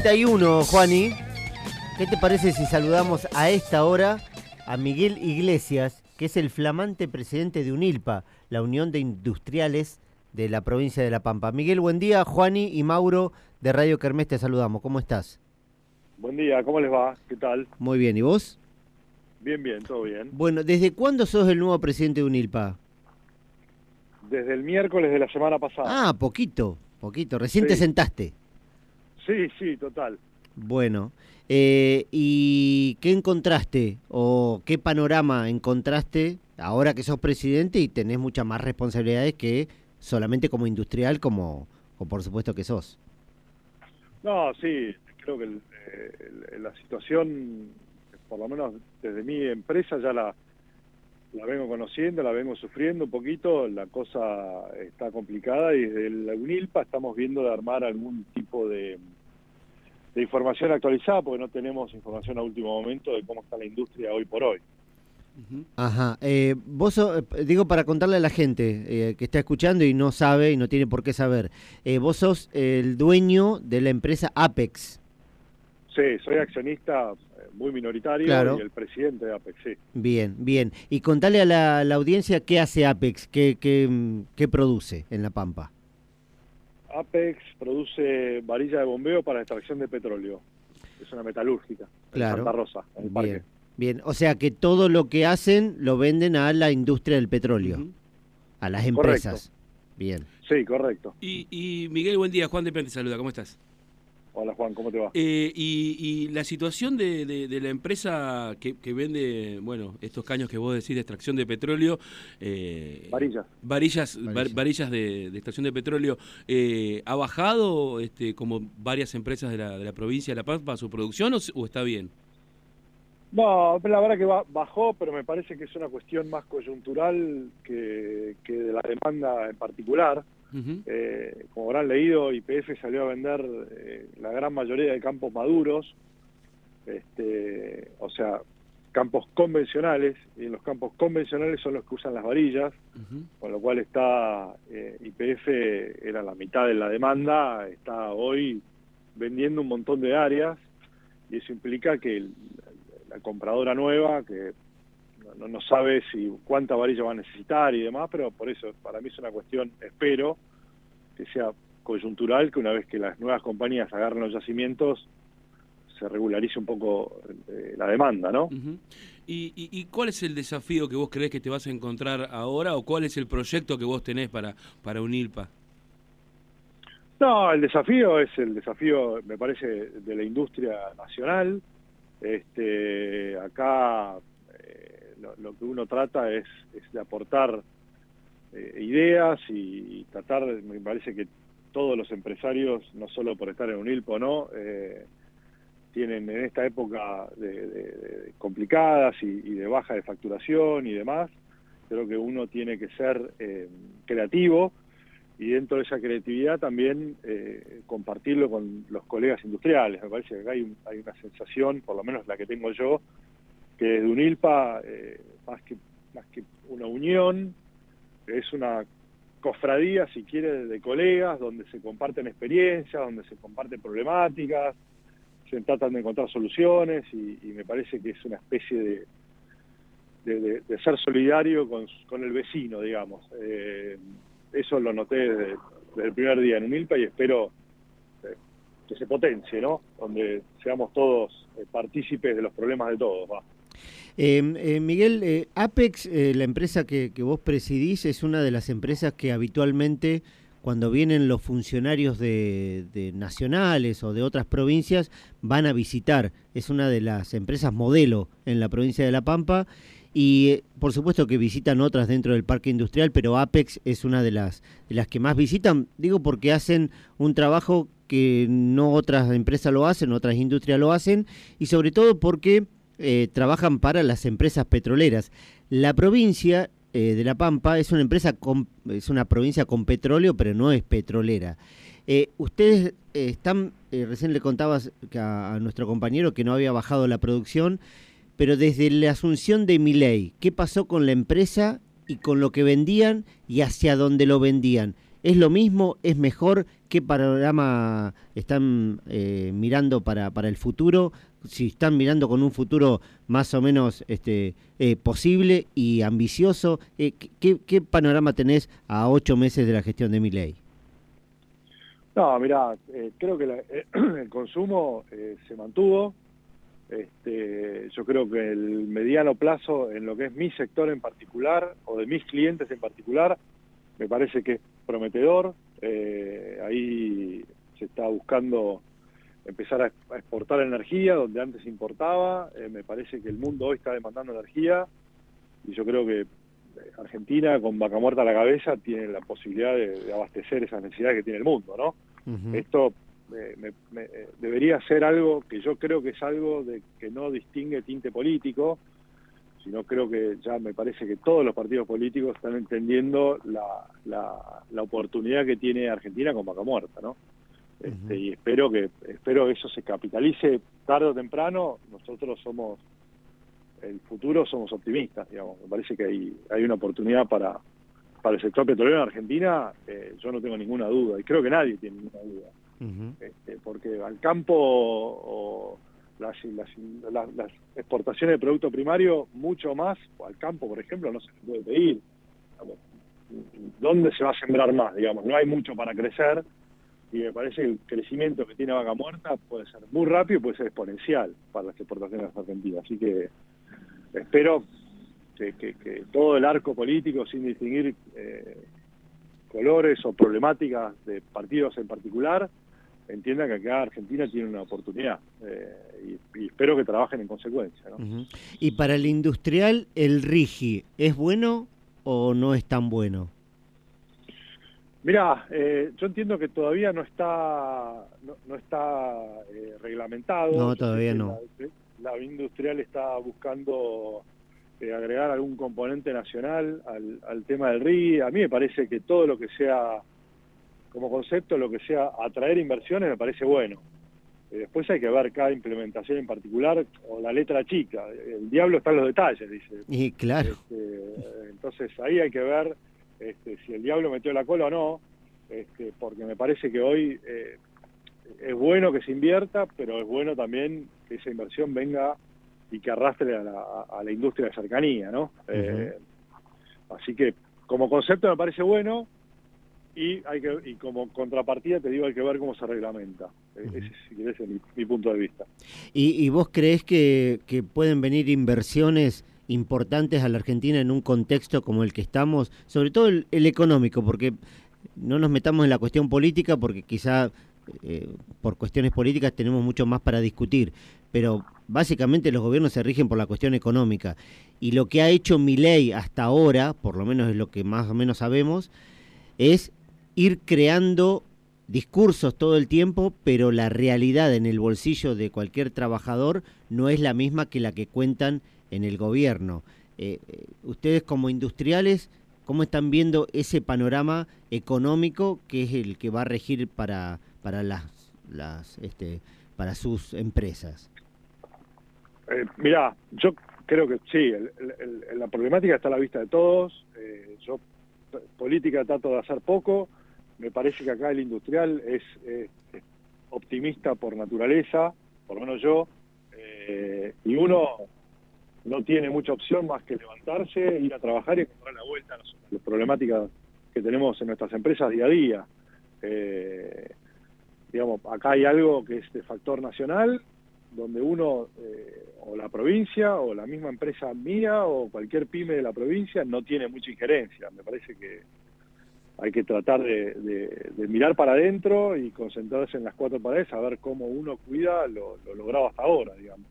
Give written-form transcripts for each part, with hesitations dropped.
11:31, Juani. ¿Qué te parece si saludamos a esta hora a Miguel Iglesias, que es el flamante presidente de UNILPA, la Unión de Industriales de la provincia de La Pampa? Miguel, buen día. Juani y Mauro de Radio Kermés te saludamos. ¿Cómo estás? Buen día, ¿cómo les va? ¿Qué tal? Muy bien, ¿y vos? Bien, todo bien. Bueno, ¿desde cuándo sos el nuevo presidente de UNILPA? Desde el miércoles de la semana pasada. Ah, poquito. Recién te sentaste. Sí, total. Bueno, ¿y qué encontraste o qué panorama encontraste ahora que sos presidente y tenés muchas más responsabilidades que solamente como industrial, como por supuesto que sos? No, sí, creo que la situación, por lo menos desde mi empresa, ya la vengo conociendo, la vengo sufriendo un poquito, la cosa está complicada y desde la UNILPA estamos viendo de armar algún tipo de información actualizada, porque no tenemos información a último momento de cómo está la industria hoy por hoy. Ajá, vos digo para contarle a la gente que está escuchando y no sabe y no tiene por qué saber, vos sos el dueño de la empresa Apex. Sí, soy accionista muy minoritario, claro, y el presidente de Apex, sí. Bien. Y contale a la audiencia qué hace Apex, qué produce en La Pampa. Apex produce varilla de bombeo para extracción de petróleo. Es una metalúrgica, claro, en Santa Rosa, en el parque. Bien, o sea que todo lo que hacen lo venden a la industria del petróleo, a las empresas. Correcto. Bien. Sí, correcto. Y Miguel, buen día. Juan de Pren te saluda, ¿cómo estás? Hola Juan, ¿cómo te va? Y la situación de la empresa que vende, bueno, estos caños que vos decís de extracción de petróleo. Varillas de extracción de petróleo, ¿ha bajado como varias empresas de la provincia de La Pampa su producción o está bien? No, la verdad que bajó, pero me parece que es una cuestión más coyuntural que de la demanda en particular. Como habrán leído, YPF salió a vender la gran mayoría de campos maduros, o sea, campos convencionales, y en los campos convencionales son los que usan las varillas, con lo cual está YPF era la mitad de la demanda, está hoy vendiendo un montón de áreas, y eso implica que la compradora nueva, que no sabe cuánta varilla va a necesitar y demás, pero por eso para mí es una cuestión, espero que sea coyuntural, que una vez que las nuevas compañías agarren los yacimientos se regularice un poco la demanda, ¿no? ¿Y cuál es el desafío que vos creés que te vas a encontrar ahora, o cuál es el proyecto que vos tenés para UNILPA? No, el desafío es me parece, de la industria nacional. Acá lo que uno trata es de aportar ideas y tratar, me parece que todos los empresarios, no solo por estar en UNILPA o no, tienen en esta época de complicadas y de baja de facturación y demás, creo que uno tiene que ser creativo, y dentro de esa creatividad también compartirlo con los colegas industriales. Me parece que acá hay una sensación, por lo menos la que tengo yo, que desde UNILPA, más que una unión, es una cofradía, si quiere, de colegas, donde se comparten experiencias, donde se comparten problemáticas, se tratan de encontrar soluciones, y me parece que es una especie de ser solidario con el vecino, digamos. Eso lo noté desde el primer día en UNILPA, y espero que se potencie, ¿no? Donde seamos todos partícipes de los problemas de todos, ¿va? Miguel, Apex, la empresa que vos presidís, es una de las empresas que habitualmente, cuando vienen los funcionarios de nacionales o de otras provincias, van a visitar. Es una de las empresas modelo en la provincia de La Pampa, y por supuesto que visitan otras dentro del parque industrial, pero Apex es una de las que más visitan, digo porque hacen un trabajo que no otras empresas lo hacen, otras industrias lo hacen, y sobre todo porque trabajan para las empresas petroleras. La provincia de La Pampa es una provincia con petróleo, pero no es petrolera. Ustedes están, recién le contabas a nuestro compañero que no había bajado la producción, pero desde la asunción de Milei, ¿qué pasó con la empresa y con lo que vendían y hacia dónde lo vendían? ¿Es lo mismo? ¿Es mejor? ¿Qué panorama están mirando para el futuro? Si están mirando con un futuro más o menos posible y ambicioso, ¿qué panorama tenés a 8 meses de la gestión de Milei? No, mirá, creo que el consumo se mantuvo. Yo creo que el mediano plazo, en lo que es mi sector en particular, o de mis clientes en particular, me parece que es prometedor. Ahí se está buscando empezar a exportar energía donde antes importaba. Me parece que el mundo hoy está demandando energía y yo creo que Argentina, con Vaca Muerta a la cabeza, tiene la posibilidad de abastecer esas necesidades que tiene el mundo, ¿no? Uh-huh. Esto debería ser algo que yo creo que es algo que no distingue tinte político, sino creo que ya me parece que todos los partidos políticos están entendiendo la oportunidad que tiene Argentina con Vaca Muerta, ¿no? Uh-huh. Y espero que eso se capitalice tarde o temprano. Nosotros somos el futuro, somos optimistas, digamos. Me parece que hay una oportunidad para el sector petrolero en Argentina. Yo no tengo ninguna duda, y creo que nadie tiene ninguna duda. Uh-huh. Porque al campo o las exportaciones de producto primario, mucho más, o al campo, por ejemplo, no se puede pedir. ¿Dónde se va a sembrar más? Digamos, no hay mucho para crecer, y me parece que el crecimiento que tiene Vaca Muerta puede ser muy rápido y puede ser exponencial para las exportaciones argentinas. Así que espero que todo el arco político, sin distinguir colores o problemáticas de partidos en particular, entienda que acá Argentina tiene una oportunidad y espero que trabajen en consecuencia, ¿no? Uh-huh. Y para el industrial, ¿el RIGI es bueno o no es tan bueno? Mirá, yo entiendo que todavía no está reglamentado. No, todavía no. La industrial está buscando agregar algún componente nacional al tema del RIGI. A mí me parece que todo lo que sea, como concepto, lo que sea atraer inversiones me parece bueno. Después hay que ver cada implementación en particular, o la letra chica. El diablo está en los detalles, dice. Y claro. Entonces ahí hay que ver si el diablo metió la cola o no, porque me parece que hoy es bueno que se invierta, pero es bueno también que esa inversión venga y que arrastre a la industria de cercanía, ¿no? Uh-huh. Así que como concepto me parece bueno, y como contrapartida te digo, hay que ver cómo se reglamenta. Uh-huh. Ese, si querés, es mi punto de vista. ¿Y vos creés que pueden venir inversiones importantes a la Argentina en un contexto como el que estamos, sobre todo el económico, porque no nos metamos en la cuestión política, porque quizá por cuestiones políticas tenemos mucho más para discutir, pero básicamente los gobiernos se rigen por la cuestión económica, y lo que ha hecho Milei hasta ahora, por lo menos es lo que más o menos sabemos, es ir creando discursos todo el tiempo, pero la realidad en el bolsillo de cualquier trabajador no es la misma que la que cuentan en el gobierno. Ustedes como industriales, ¿cómo están viendo ese panorama económico que es el que va a regir para sus empresas? Mirá, yo creo que sí, la problemática está a la vista de todos. Yo política trato de hacer poco. Me parece que acá el industrial es optimista por naturaleza, por lo menos yo, y uno no tiene mucha opción más que levantarse, ir a trabajar y encontrar la vuelta a las problemáticas que tenemos en nuestras empresas día a día. Digamos, acá hay algo que es de factor nacional, donde uno, o la provincia, o la misma empresa mía, o cualquier pyme de la provincia, no tiene mucha injerencia. Me parece que hay que tratar de mirar para adentro y concentrarse en las cuatro paredes, a ver cómo uno cuida lo logrado hasta ahora, digamos.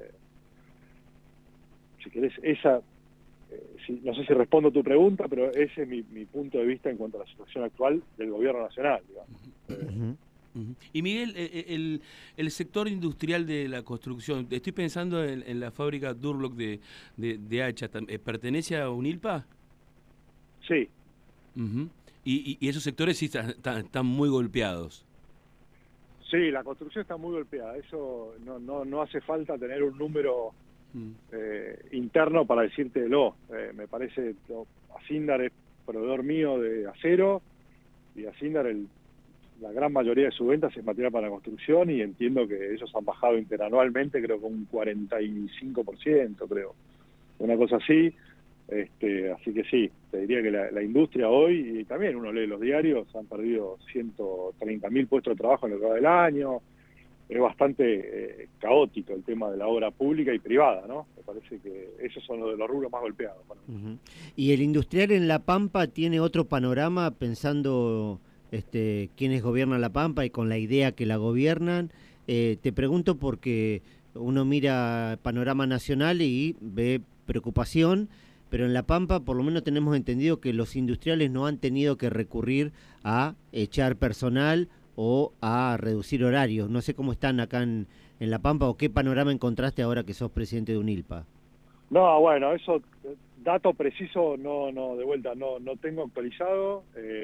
Si querés, no sé si respondo tu pregunta, pero ese es mi punto de vista en cuanto a la situación actual del gobierno nacional, digamos. Y Miguel, el sector industrial de la construcción, estoy pensando en la fábrica Durlock de Hacha, ¿pertenece a UNILPA? Sí. Uh-huh. Y esos sectores sí están muy golpeados. Sí, la construcción está muy golpeada. Eso no hace falta tener un número interno para decírtelo. Me parece, Asindar es proveedor mío de acero, y Asindar la gran mayoría de sus ventas es material para la construcción, y entiendo que ellos han bajado interanualmente, creo que un 45%, creo, una cosa así. Así que sí, te diría que la industria hoy, y también uno lee los diarios, han perdido 130.000 puestos de trabajo en lo que va del año. Es bastante caótico el tema de la obra pública y privada, ¿no? Me parece que esos son los de los rubros más golpeados. ¿Y el industrial en La Pampa tiene otro panorama pensando quiénes gobiernan La Pampa y con la idea que la gobiernan? Te pregunto porque uno mira panorama nacional y ve preocupación, pero en La Pampa por lo menos tenemos entendido que los industriales no han tenido que recurrir a echar personal o a reducir horarios. No sé cómo están acá en La Pampa o qué panorama encontraste ahora que sos presidente de UNILPA. No, bueno, eso, dato preciso, de vuelta, no tengo actualizado.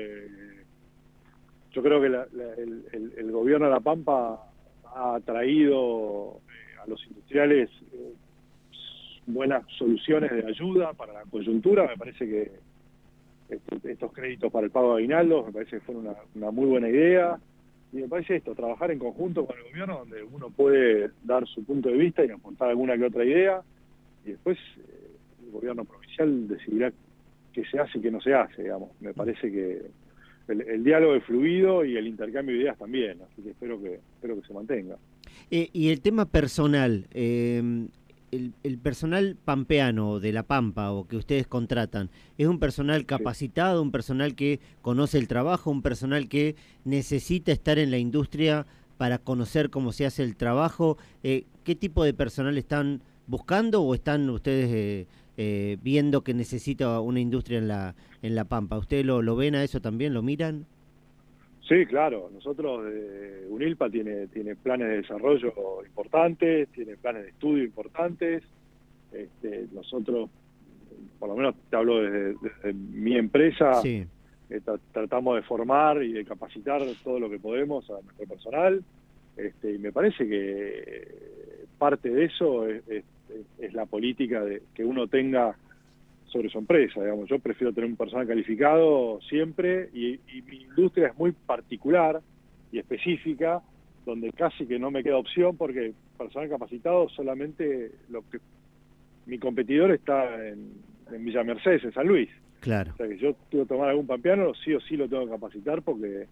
Yo creo que el gobierno de La Pampa ha traído a los industriales buenas soluciones de ayuda para la coyuntura. Me parece que estos créditos para el pago de aguinaldos, me parece que fueron una muy buena idea. Y me parece trabajar en conjunto con el gobierno, donde uno puede dar su punto de vista y aportar alguna que otra idea, y después el gobierno provincial decidirá qué se hace y qué no se hace, digamos. Me parece que el diálogo es fluido y el intercambio de ideas también, así que espero que se mantenga. Y el tema personal, el personal pampeano de La Pampa o que ustedes contratan, ¿es un personal capacitado, un personal que conoce el trabajo, un personal que necesita estar en la industria para conocer cómo se hace el trabajo? ¿Qué tipo de personal están buscando o están ustedes viendo que necesita una industria en La Pampa? ¿Ustedes lo ven a eso también? ¿Lo miran? Sí, claro. Nosotros, UNILPA tiene planes de desarrollo importantes, tiene planes de estudio importantes. Nosotros, por lo menos te hablo desde mi empresa, sí. Tratamos de formar y de capacitar todo lo que podemos a nuestro personal. Y me parece que parte de eso es la política que uno tenga sobre su empresa, digamos. Yo prefiero tener un personal calificado siempre, y mi industria es muy particular y específica, donde casi que no me queda opción, porque personal capacitado solamente mi competidor está en Villa Mercedes, en San Luis. Claro. O sea que yo quiero tomar algún pampeano, sí o sí lo tengo que capacitar, porque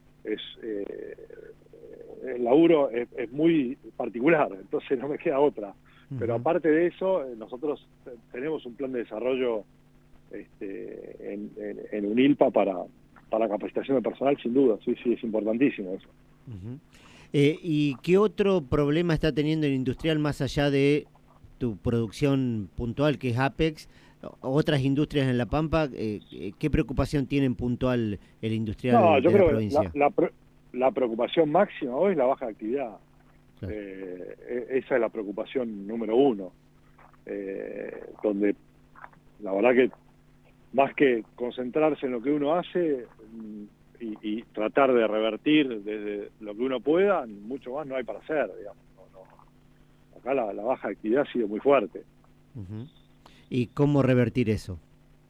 el laburo es muy particular, entonces no me queda otra. Pero aparte de eso, nosotros tenemos un plan de desarrollo en UNILPA para capacitación de personal, sin duda. Sí, es importantísimo eso. ¿Y qué otro problema está teniendo el industrial más allá de tu producción puntual, que es Apex? Otras industrias en La Pampa, ¿qué preocupación tienen puntual el industrial yo de la creo provincia? Que la preocupación máxima hoy es la baja actividad. Claro. Esa es la preocupación número uno, donde la verdad que más que concentrarse en lo que uno hace y tratar de revertir desde lo que uno pueda, mucho más no hay para hacer, digamos. Acá la baja actividad ha sido muy fuerte. ¿Y cómo revertir eso?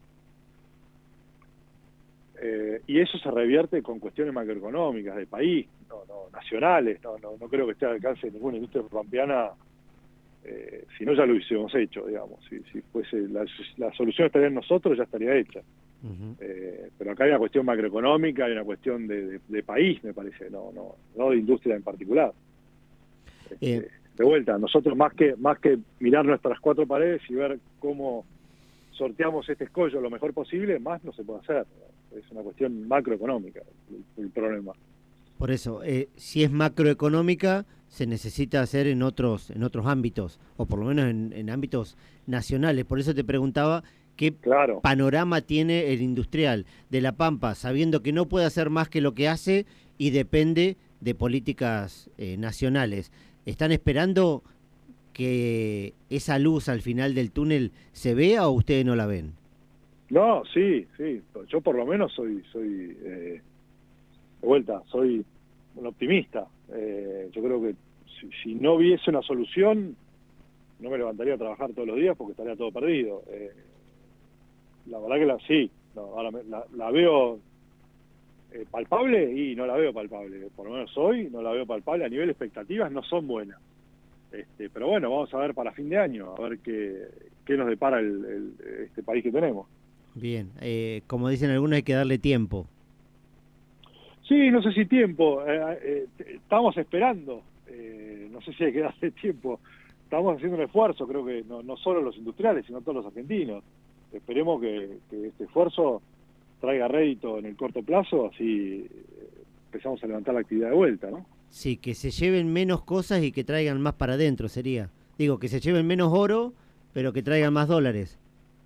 Y eso se revierte con cuestiones macroeconómicas del país, no nacionales. No creo que esté al alcance de ninguna industria pampeana, si no ya lo hubiésemos hecho, digamos. Si fuese la solución estaría en nosotros, ya estaría hecha. Pero acá hay una cuestión macroeconómica, hay una cuestión de país, me parece, no de industria en particular. De vuelta, nosotros más que mirar nuestras cuatro paredes y ver cómo sorteamos este escollo lo mejor posible, más no se puede hacer. Es una cuestión macroeconómica el problema. Por eso, si es macroeconómica, se necesita hacer en otros ámbitos, o por lo menos en ámbitos nacionales. Por eso te preguntaba qué panorama tiene el industrial de La Pampa, sabiendo que no puede hacer más que lo que hace y depende de políticas nacionales. ¿Están esperando que esa luz al final del túnel se vea o ustedes no la ven? No, sí. Yo por lo menos soy de vuelta, soy un optimista. Yo creo que si no hubiese una solución, no me levantaría a trabajar todos los días porque estaría todo perdido. La verdad que sí. Ahora la veo ¿Palpable? Y no la veo palpable, por lo menos hoy no la veo palpable, a nivel expectativas no son buenas. Pero bueno, vamos a ver para fin de año, a ver qué nos depara este país que tenemos. Bien, como dicen algunos, hay que darle tiempo. Sí, no sé si tiempo, estamos esperando, no sé si hay que darle tiempo, estamos haciendo un esfuerzo, creo que no solo los industriales, sino todos los argentinos. Esperemos que este esfuerzo traiga rédito en el corto plazo, así empezamos a levantar la actividad de vuelta, ¿no? Sí, que se lleven menos cosas y que traigan más para adentro, sería. Digo, que se lleven menos oro, pero que traigan más dólares.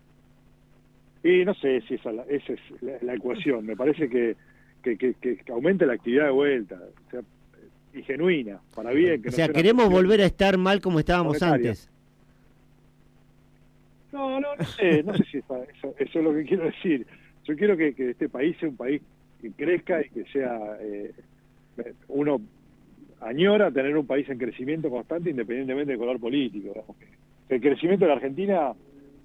Y no sé si esa es la ecuación, me parece que aumente la actividad de vuelta, o sea, y genuina, para bien. Que o sea, queremos volver a estar mal como estábamos monetaria. Antes. No sé si eso es lo que quiero decir. Yo quiero que este país sea un país que crezca y que sea... uno añora tener un país en crecimiento constante independientemente del color político. Digamos. Que el crecimiento de la Argentina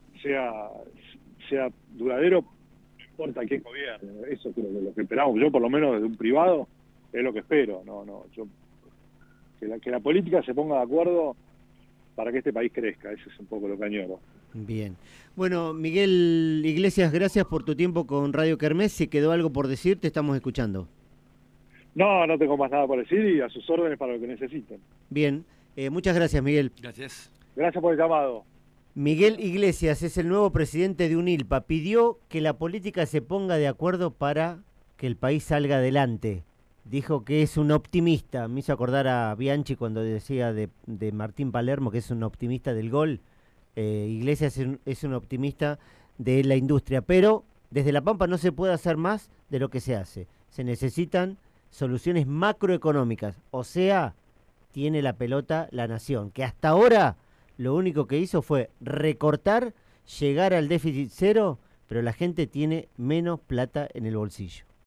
sea duradero, no importa quién gobierne. Eso creo que es lo que esperamos. Yo, por lo menos, desde un privado, es lo que espero. Que la política se ponga de acuerdo para que este país crezca. Eso es un poco lo que añoro. Bien. Bueno, Miguel Iglesias, gracias por tu tiempo con Radio Kermés. Si quedó algo por decir, te estamos escuchando. No tengo más nada por decir y a sus órdenes para lo que necesiten. Bien, muchas gracias, Miguel. Gracias. Gracias por el llamado. Miguel Iglesias es el nuevo presidente de UNILPA. Pidió que la política se ponga de acuerdo para que el país salga adelante. Dijo que es un optimista. Me hizo acordar a Bianchi cuando decía de Martín Palermo que es un optimista del gol. Iglesias es un optimista de la industria. Pero desde La Pampa no se puede hacer más de lo que se hace. Se necesitan soluciones macroeconómicas, o sea, tiene la pelota la nación, que hasta ahora lo único que hizo fue recortar, llegar al déficit cero, pero la gente tiene menos plata en el bolsillo.